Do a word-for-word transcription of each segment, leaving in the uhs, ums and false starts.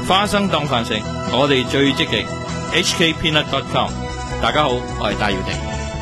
花生當飯食，我哋最積極。H K Peanut dot com， 大家好，我係戴耀廷。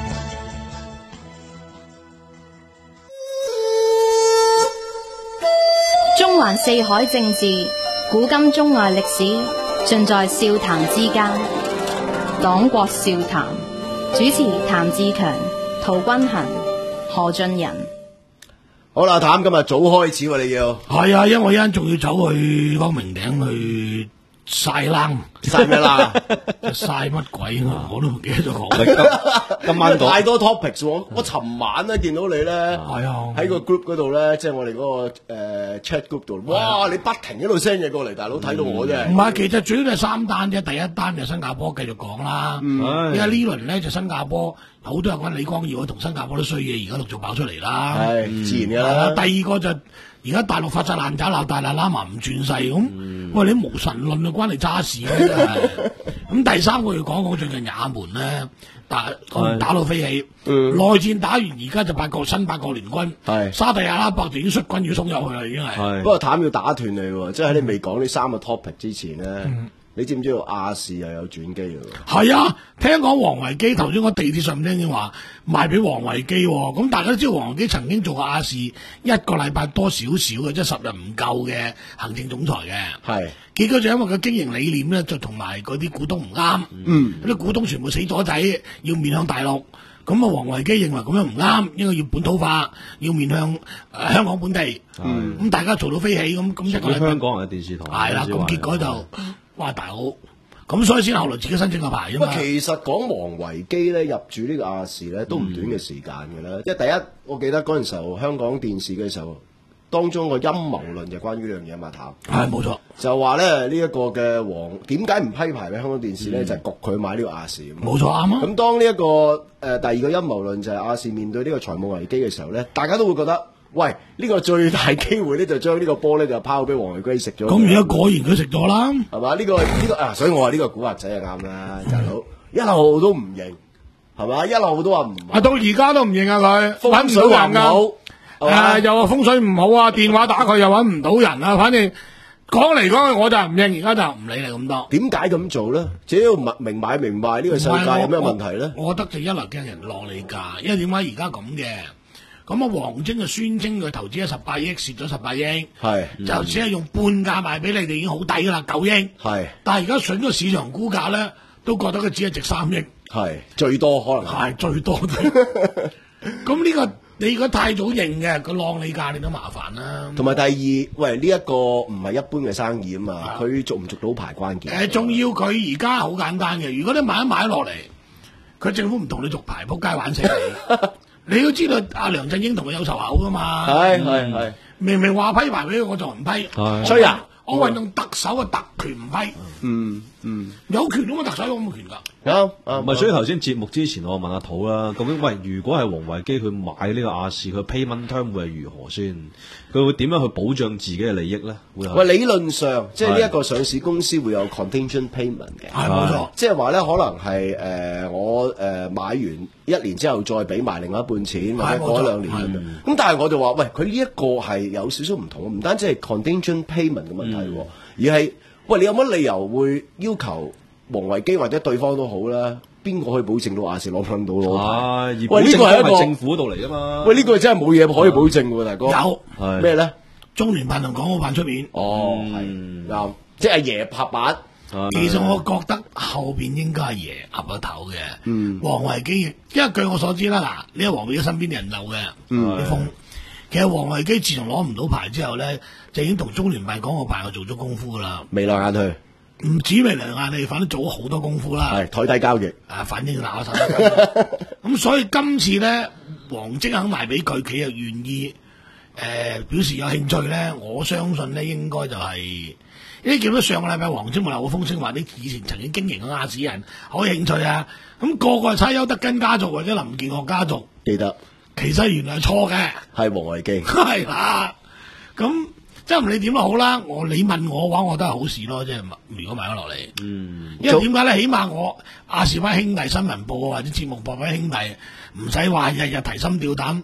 中環四海政治，古今中外歷史，盡在笑談之間。黨國笑談，主持譚志強、陶君行、何俊仁。 好啦，譚今日早開始喎，你要係啊，因為我一陣仲要走去光明頂去曬冷， 曬咩啦？ 曬乜鬼啊？我都唔記得咗講。 今晚太多 topics 喎，我尋晚咧見到你咧，係啊，喺個 group 嗰度咧，即係我哋嗰個誒 chat group 度，哇！你不停喺度 send 嘢過嚟，大佬睇到我真係。 唔係，其實主要係三單啫。第一單就新加坡繼續講啦，因為呢輪咧就新加坡好多人講李光耀同新加坡都衰嘢，而家陸續爆出嚟啦， 係自然㗎啦。 第二個就而家大陸發晒爛渣鬧大喇喇嘛唔轉勢咁，喂你無神論啊，關你渣事啊！真係。咁第三個要講講最近也門咧打打到飛起，內戰打完而家就八國新八國聯軍，沙特阿拉伯就已經率軍要衝入去啦，已經係。不過譚要打斷你喎，即係喺你未講呢三個 topic 之前咧。你知唔知道亞視又有轉機喎？ 係啊，聽講王維基頭先我地鐵上聽見話賣俾王維基，咁大家都知道王維基曾經做過亞視一個禮拜多少少嘅，即係十日唔夠嘅行政總裁嘅。係，結果就因為個經營理念咧，就同埋嗰啲股東唔啱，嗯，啲股東全部死咗仔，要面向大陸。咁啊，王維基認為咁樣唔啱，應該要本土化，要面向、呃、香港本地。咁、嗯、大家做到飛起，咁咁一個禮拜香港人嘅電視台係啦，咁結果就。哇！大佬，咁所以先後來自己申請個牌啫嘛。 其實講王維基咧入住呢個亞視咧都唔短嘅時間嘅啦。即係、嗯、第一，我記得嗰陣時候香港電視嘅時候，當中個陰謀論就關於呢樣嘢嘛，譚係冇錯， 就話咧呢一、這個嘅王點解唔批牌俾香港電視咧？嗯、就係焗佢買呢個亞視。 冇錯啱啊。 咁當呢、這、一個誒、呃、第二個陰謀論就係亞視面對呢個財務危機嘅時候咧，大家都會覺得。喂，呢、這個最大機會咧就將呢個波咧就拋俾王維基食咗。 咁而家果然佢食咗啦， 係嘛？呢、這個呢、這個啊，所以我話呢個古惑仔就啱啦，大佬一路都唔認，係嘛？一路都話唔啊，到而家都唔認啊佢， 風水話唔好， 誒又話風水唔好啊，電話打佢又搵唔到人啊，反正講嚟講去我就唔認，而家就唔理你咁多。 點解咁做咧？只要明買明賣呢個世界有咩問題咧？ 我覺得就一來驚人落你價，因為點解而家咁嘅？咁啊，王晶就宣稱佢投資咗十八億，蝕咗十八億，係就只係用半價賣俾你哋，已經好抵噶啦，九億，係。但係而家筍個市場估價咧，都覺得佢只係值三億，係最多可能係最多。咁呢個你如果太早認嘅，佢浪你價，你都麻煩啦。 同埋第二，喂呢一、這個唔係一般嘅生意啊嘛，佢續唔續到牌關鍵。 誒，仲要佢而家好簡單嘅，如果你買一買落嚟，佢政府唔同你續牌，仆街玩死你。你都知道阿梁振英同佢有仇口噶嘛？係係係，明明話批牌俾佢，我就唔批。所以啊，我運用特首嘅特權唔批。嗯嗯，有權咁啊，特首有冇權噶？ 有唔係，所以頭先節目之前我問阿土啦，究竟喂，如果係王維基佢買呢個亞視，佢 payment term 會係如何先？佢會點樣去保障自己嘅利益咧？會喂，理論上即係呢一個上市公司會有 contingent payment 嘅， 係冇錯。 即係話咧，可能係誒、呃、我誒、呃、買完一年之後再俾埋另外一半錢，或者過一兩年咁樣。咁但係我就話喂，佢呢一個係有少少唔同，唔單止係 contingent payment 嘅問題，嗯、而係喂你有乜理由會要求王維基或者對方都好啦？邊個可以保證到亞視攞唔到攞牌？喂，呢個係一個政府度嚟噶嘛？ 喂，呢、這個真係冇嘢可以保證喎，大哥。 有咩咧？ 中聯辦同港澳辦出面。 哦，係啱、嗯，即係阿爺拍板。 其實我覺得後邊應該係爺岌咗頭嘅。嗯，王維基，因為據我所知啦，嗱，呢個王維基身邊啲人漏嘅，啲風。其實王維基自從攞唔到牌之後咧，就已經同中聯辦、港澳辦又做咗功夫噶啦。 眉來眼去。 唔止眉來眼去，反正做咗好多功夫啦。係台底交易。啊， 反正拿手。咁所以今次咧，王晶肯賣俾佢，佢又願意，誒、呃、表示有興趣咧，我相信咧應該就係、是，因為見到上個禮拜王晶咪有個風聲話啲以前曾經經營嘅亞視人好興趣啊，咁、那個個係猜邱德根家族或者林建岳家族， 記得， 其實原來係錯嘅， 係王維基， 係啦，咁。即係唔理點都好啦，我你問我嘅話，我都係好事咯。即係如果買咗落嚟，嗯，因為點解咧？起碼我亞視班兄弟新聞部或者節目部班兄弟唔使話日日提心吊膽，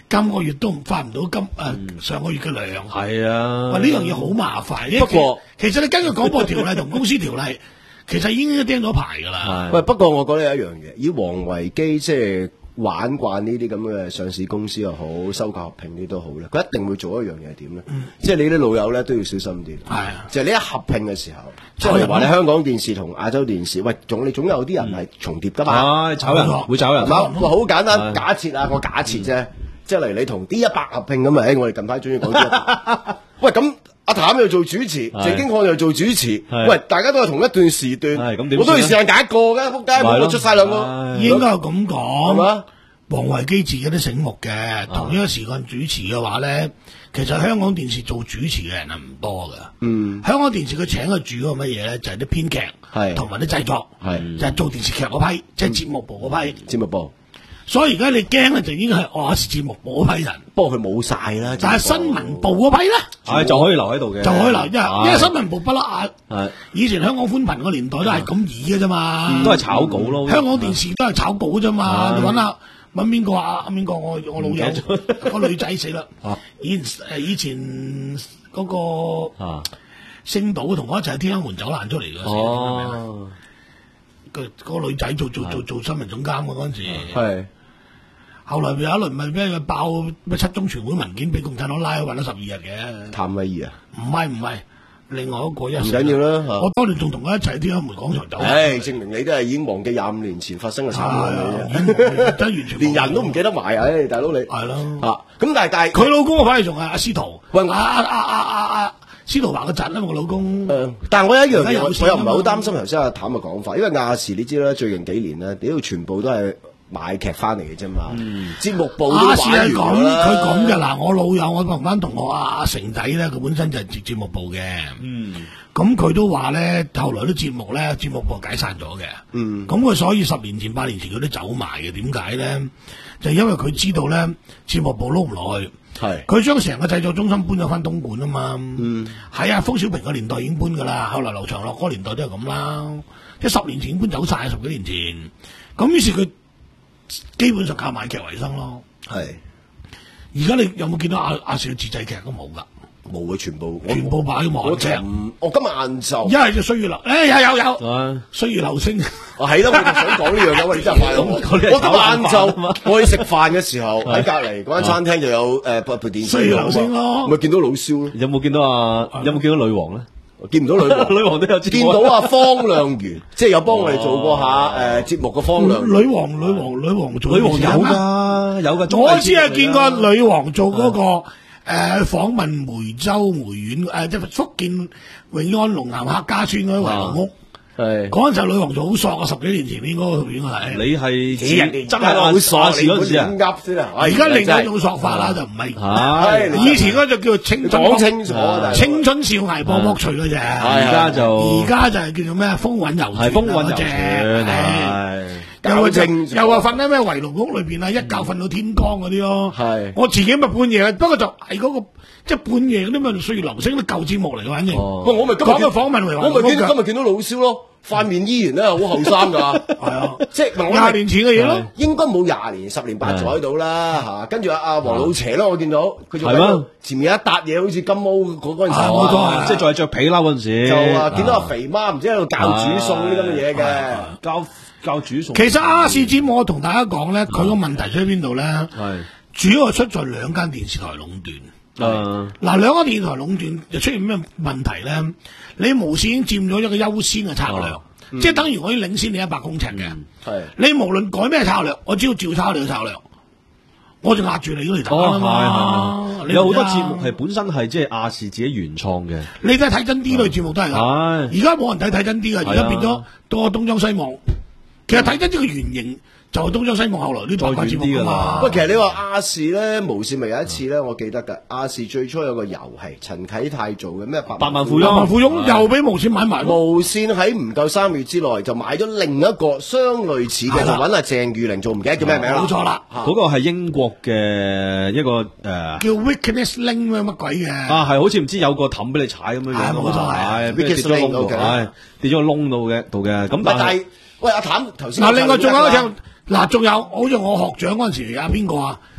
今個月都唔發唔到今誒、呃嗯、上個月嘅糧。 係啊， 喂，呢樣嘢好麻煩。 不過其實你根據廣播條例同公司條例，其實已經釘咗牌㗎啦。 喂，不過我覺得有一樣嘢，以王維基即係玩慣呢啲咁嘅上市公司又好，收購合併呢都好咧，佢一定會做一樣嘢係點咧？嗯、即係你啲老友咧都要小心啲。係啊，就係你一合併嘅時候，即係話你香港電視同亞洲電視，喂，總你總有啲人係重疊㗎嘛。炒人會炒人。好簡單，假設啊，我假設啫，即係例如你同 D 一百合併咁啊，誒，我哋近排中意講 D 一百。喂，咁。阿譚又做主持，鄭經翰又做主持，喂，大家都係同一段時段，我都要時間揀一個嘅，仆街冇得出晒兩個， 應該係咁講，係嘛？王維基自己都醒目嘅，同一個時間主持嘅話咧，其實香港電視做主持嘅人係唔多嘅。嗯，香港電視佢請嘅主嗰個乜嘢咧，就係啲編劇，係同埋啲製作，係就係做電視劇嗰批，即係節目部嗰批，節目部。所以而家你驚咧，就已經係亞視節目部嗰批人。不過佢冇晒啦，就係新聞部嗰批咧， 係就可以留喺度嘅， 就可以留，因為因為新聞部不嬲啊，以前香港寬頻個年代都係咁易嘅啫嘛， 都係炒稿咯。 香港電視都係炒稿啫嘛，你揾下揾邊個啊？邊個我我老友個女仔死啦，以誒以前嗰個星島同我一齊喺天安門走難出嚟嘅，哦，個嗰個女仔做做做做新聞總監嘅嗰陣時係。後來有一輪咪俾佢爆咩七中全會文件俾共產黨拉去揾咗十二日嘅。譚偉儀啊？唔係唔係，另外一個一唔緊要啦。我當年仲同佢一齊喺天安門廣場走。唉，證明你都係已經忘記廿五年前發生嘅慘案嚟嘅，真完全連人都唔記得埋。唉，大佬你係咯嚇。咁但係但係佢老公反而仲係阿司徒。喂，阿阿阿阿阿阿司徒華個侄啊嘛，我老公。誒，但係我有一樣嘢，我又唔係好擔心頭先阿譚嘅講法，因為亞視你知啦，最近幾年咧，屌全部都係。買劇翻嚟嘅啫嘛，節目部都玩完咗啦。佢講嘅嗱，我老友我同班同學阿成仔咧，佢本身就係節節目部嘅。嗯，咁佢都話咧，後來啲節目咧，節目部解散咗嘅。嗯，咁佢所以十年前、八年前佢都走埋嘅。點解咧？就因為佢知道咧，節目部撈唔落去。係，佢將成個製作中心搬咗翻東莞啊嘛。嗯，係啊，封小平個年代已經搬噶啦，後來劉長樂嗰個年代都係咁啦。即係十年前已經搬走晒，十幾年前。咁於是佢。基本上靠買劇為生咯，係。而家你有冇見到亞亞視嘅自製劇都冇噶？冇嘅，全部全部擺喺網劇。我今日晏晝一係就歲月流，誒有有有，歲月流星。啊係啦，我就想講呢樣嘢，喂，你真係快咯！我今日晏晝我去食飯嘅時候，喺隔離嗰間餐廳就有誒部部電視。歲月流星咯，咪見到老蕭咯。有冇見到啊？有冇見到女王咧？見唔到女王，女王都有見到啊！方亮元，即係有幫我哋做過下誒節目嘅方亮。女王，女王，女王做。女王有噶，有噶。我只係見過女王做嗰個誒訪問梅州梅縣誒，即係福建永安龍岩客家村嗰啲圍樓屋。係嗰陣時，女王做好索啊！十幾年前應該應該係。你係真係好索，你嗰陣時啊！噏先啊！而家另一種索法啦，就唔係。係以前嗰就叫做青春。講清楚，青春少艾波卜脆嗰隻。而家就而家就係叫做咩？風韻猶存。係風韻猶存。係。又話正，又話瞓喺咩圍爐屋裏邊啊！一覺瞓到天光嗰啲咯。係。我自己咪半夜，不過就係嗰個即係半夜嗰啲咪歲月流星啲舊節目嚟嘅，反正。喂，我咪今日講個訪問嚟，我咪見今日見到老蕭咯。塊面依然咧好後生噶，係啊，即係廿年前嘅嘢咯，應該冇廿年、十年八載到啦嚇。跟住阿阿黃老邪咯，我見到佢仲喺前面一笪嘢，好似金毛嗰嗰陣時，冇錯，即係仲係着皮褸嗰陣時，就啊見到阿肥媽唔知喺度教煮餸啲咁嘅嘢嘅，教教煮餸。其實亞視節目我同大家講咧，佢個問題出喺邊度咧？係主要係出在兩間電視台壟斷。誒，嗱，兩間電視台壟斷就出現咩問題咧？你無線已經佔咗一個優先嘅策略，嗯、即係等於我已經領先你一百公尺嘅。係、嗯、你無論改咩策略，我只要照抄你嘅策略，我就壓住你嗰條頭啊嘛。有好多節目係本身係即係亞視自己原創嘅。你睇睇真啲類節目都係㗎。而家冇人睇睇真啲㗎，而家變咗多東張西望。其實睇真啲嘅原型。就係東張西望，後來呢台節目㗎嘛。喂，其實你話亞視咧，無線咪有一次咧，我記得㗎。亞視最初有個遊戲，陳啟泰做嘅咩百萬富翁，百萬富翁又俾無線買埋。無線喺唔夠三月之內就買咗另一個相類似嘅，就揾阿鄭裕玲做，唔記得叫咩名啦。冇錯啦，嗰個係英國嘅一個誒，叫 Wickedness Link 咩乜鬼嘅。啊，係好似唔知有個氹俾你踩咁樣樣。係冇錯，係 Wickedness Link 度嘅，跌咗個窿度嘅度嘅。咁但係，喂阿譚頭先嗱，另外仲有一隻。嗱，仲有好似我學長嗰陣時，阿邊個啊？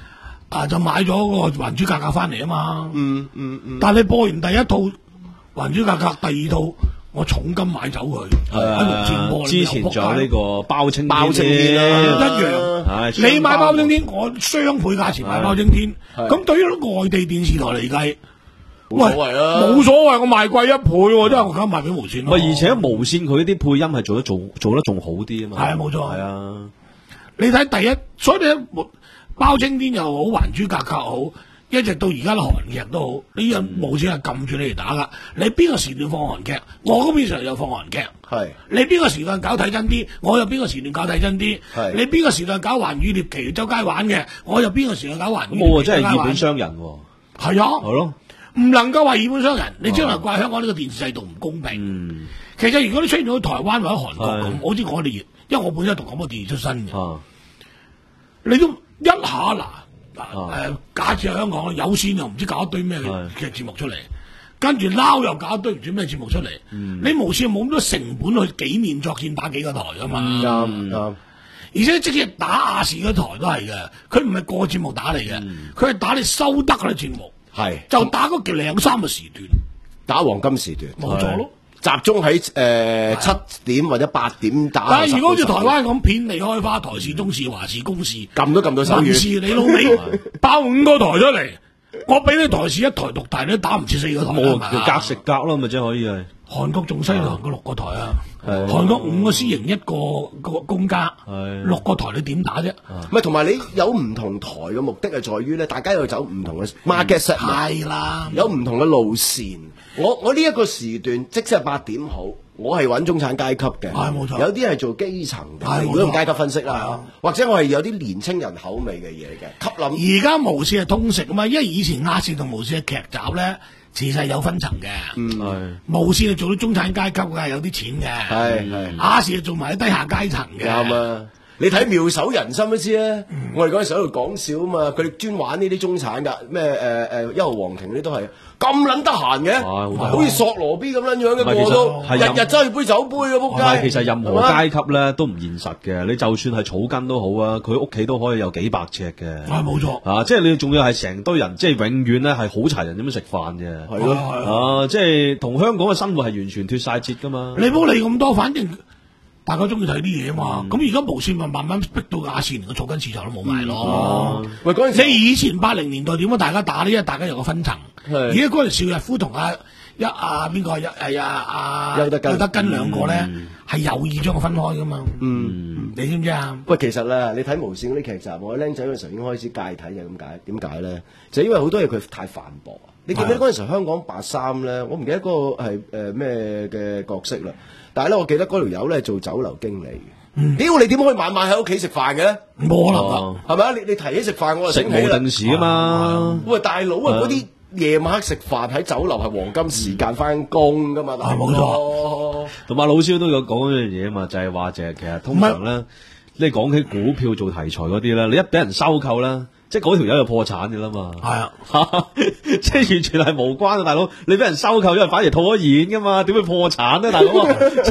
啊就買咗嗰個還珠格格翻嚟啊嘛。 嗯嗯嗯。 但係你播完第一套還珠格格，第二套我重金買走佢，喺無線播。 之前仲有呢個包青包青天一啦， 樣。你買包青天，我雙倍價錢買包青天。咁對於外地電視台嚟計， 冇所謂啦， 冇所謂，我賣貴一倍喎，真係我梗賣俾無線咯。 而且無線佢啲配音係做得做做得仲好啲啊嘛。 係啊，冇錯。 係啊， 你睇第一，所以你包青天又好，還珠格格好，一直到而家嘅韓劇都好，你有無線係撳住你嚟打噶。你邊個時段放韓劇，我嗰邊成日有放韓劇。 係你邊個時段搞睇真啲，我有邊個時段搞睇真啲。 係你邊個時段搞環宇獵奇周街玩嘅，我有邊個時段搞環宇獵奇我真係以周街玩。 本傷人喎。 係啊， 係咯， 唔能夠話以本傷人，你只能怪香港呢個電視制度唔公平。 嗯， 其實如果你出現咗台灣或者韓國咁， 係好似我哋，因為我本身讀廣播電視出身嘅， 啊， 你都一下嗱嗱啊誒，假設喺香港有線又唔知搞一堆咩係嘅節目出嚟，跟住撈又搞一堆唔知咩節目出嚟， 嗯你無線冇咁多成本去幾面作戰打幾個台噶嘛。 啱啱。 而且即使打亞視嗰台都係嘅，佢唔係個節目打嚟嘅，佢係、打你收得嗰啲節目， 係就打嗰幾兩三個時段， 打黃金時段， 冇錯咯。 集中喺誒七點或者八點打。 但係如果好似台灣咁片離開花，台視、中視、華視、公視， 撳都撳到手民視軟， 你老味爆五個台出嚟，我俾你台視一台獨大，你都打唔切四個台冇啊嘛。 隔食隔咯，咪即係可以係。 韓國仲犀利，韓國六個台啊！ 係韓國五個私營一個個公家， 係六個台你點打啫？ 唔係同埋你有唔同台嘅目的係在於咧，大家要走唔同嘅 market set， 係啦， 有唔同嘅路線。我我呢一個時段，即使係八點好，我係揾中產階級嘅， 係冇錯有啲係做基層嘅， 係冇錯如果用階級分析係啦啊， 或者我係有啲年青人口味嘅嘢嘅，吸引。 而家無線係通食啊嘛，因為以前亞視同無線嘅劇集咧，其實係有分層嘅。 嗯， 係無線係做到中產階級嘅，有啲錢嘅。 係係亞視係做埋啲低下階層嘅。 啱啊！你睇妙手仁心都知啊！我哋嗰陣時喺度講笑啊嘛，佢哋專玩呢啲中產㗎，咩誒誒一號皇庭呢啲都係咁撚得閒嘅， 哇好似索羅 B 咁撚樣嘅， 唔係其實個都係任日日揸住杯酒杯啊！仆唔係， 街。 其實任何係嘛階級咧都唔現實嘅。你就算係草根都好啊，佢屋企都可以有幾百尺嘅。 係冇錯。 啊，即係你仲要係成堆人，即係永遠咧係好齊人咁樣食飯嘅。 係咯， 啊，即係同香港嘅生活係完全脱晒節噶嘛。 你唔好理咁多，反正大家中意睇啲嘢啊嘛。咁而家無線咪慢慢逼到亞視連個草根市場都冇埋咯。 喂嗰陣時你以前八零年代點解大家打呢？因為大家有個分層。 係而家嗰陣邵逸夫同阿一阿邊個一係阿阿邱德根邱德根兩個咧係有意將佢分開噶嘛。 嗯。 你知唔知啊？ 喂，其實咧，你睇無線嗰啲劇集，我僆仔嗰陣時候已經開始戒睇嘅，點解？點解咧？就因為好多嘢佢太繁薄啊！你記唔記得嗰陣時候香港八三咧？我唔記得嗰個係誒咩嘅角色啦。但係咧，我記得嗰條友咧做酒樓經理嘅。屌、你點可以晚晚喺屋企食飯嘅？ 冇可能哦啊！ 係咪啊？你你提起食飯，我就食醒起啦。 無定時啊嘛。 喂，大佬啊，嗰啲夜晚黑食飯喺酒樓係黃金時間翻工噶嘛？大佬冇錯。 同埋老蕭都有講一樣嘢啊嘛，就係話就係其實通常咧，你講起股票做題材嗰啲咧，你一俾人收購啦，即係嗰條友就破產嘅啦嘛。 係啊， 即係完全係無關啊，大佬！你俾人收購，因為反而套咗現噶嘛，點會破產咧，大佬？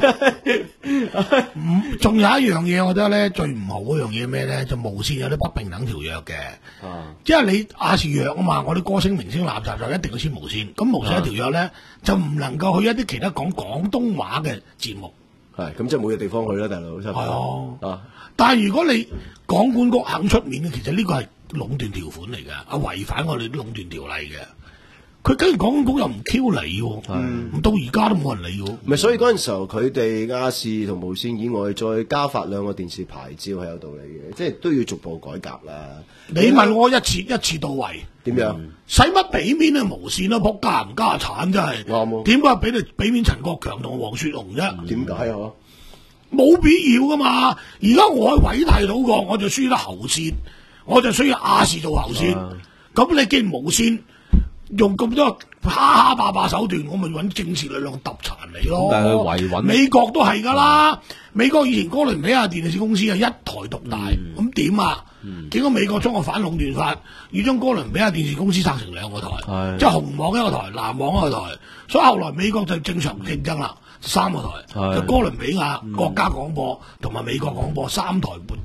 仲有一樣嘢，我覺得咧最唔好嗰樣嘢咩咧？就無線有啲不平等條約嘅。 啊， 因為你亞視約啊嘛，我啲歌星明星垃圾就一定要簽無線。咁無線一條約咧，就唔能夠去一啲其他講廣東話嘅節目。 係咁，即係冇嘢地方去啦，大佬。 係啊。 啊， 但係如果你港管局肯出面嘅，其實呢個係壟斷條款嚟嘅，啊違反我哋啲壟斷條例嘅。佢跟住港管局又唔 Q 理喎，咁到而家都冇人理喎。 咪所以嗰陣時候，佢哋亞視同無線以外，再加發兩個電視牌照係有道理嘅，即係都要逐步改革啦。 你問我一次一次到位， 點樣？ 使乜俾面啊無線啊？仆家唔家產真係。 啱喎點解俾你俾面陳國強同黃雪紅啫？ 點解啊？ 冇必要噶嘛！而家我喺偉大島國，我就需要得喉線，我就需要亞視做喉線。咁、你既然無線用咁多蝦蝦霸霸手段，我咪揾政治力量揼殘你咯。 但係佢維穩美國都係噶啦，美國以前哥倫比亞電視公司係一台獨大，咁點、啊？結果美國將個反壟斷法，要將哥倫比亞電視公司拆成兩個台， 係即係紅網一個台，藍網一個台。所以後來美國就正常競爭啦，三個台， 係就哥倫比亞國家廣播同埋美國廣播三台撥。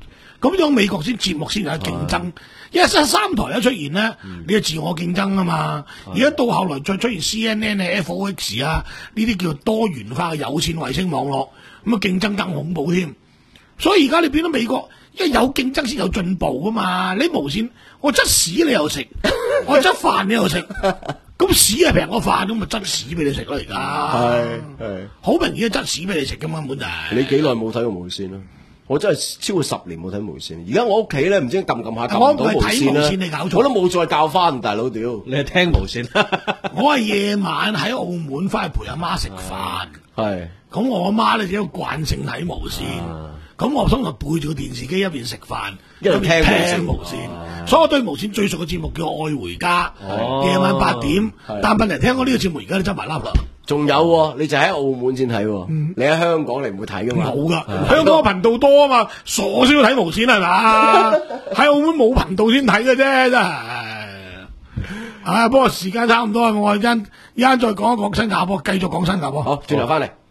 咁樣美國先節目先有競爭。因為三台一出現咧，你就自我競爭啊嘛。而家到後來再出現 C N N 啊、F O X 啊呢啲叫多元化嘅有線衛星網絡，咁啊競爭更恐怖添。所以而家你變咗美國，因為有競爭先有進步噶嘛。你無線，我執屎你又食，我執飯你又食，咁屎係平過飯，咁咪執屎俾你食咯。而家係係好明顯係執屎俾你食噶嘛，根本就係。 你幾耐冇睇過無線啦？我真係超過十年冇睇無線。而家我屋企咧，唔知撳撳下撳唔到無線啦。 你搞錯， 我都冇再教翻，大佬屌！ 你係聽無線？ 我係夜晚喺澳門翻去陪阿媽食飯。 係。 咁我阿媽咧只有慣性睇無線。咁我通常背住個電視機一邊食飯一邊聽聽無線。所以我對無線最熟嘅節目叫《愛回家》，夜晚八點。但問題聽我呢個節目而家都執埋笠啦。 仲有喎，你就喺澳門先睇喎，你喺香港你唔會睇噶嘛？ 冇噶，香港頻道多啊嘛，傻先要睇無線係嘛？喺澳門冇頻道先睇嘅啫，真係。啊，不過時間差唔多，我一陣一陣再講一講新加坡，繼續講新加坡。 好，轉頭翻嚟。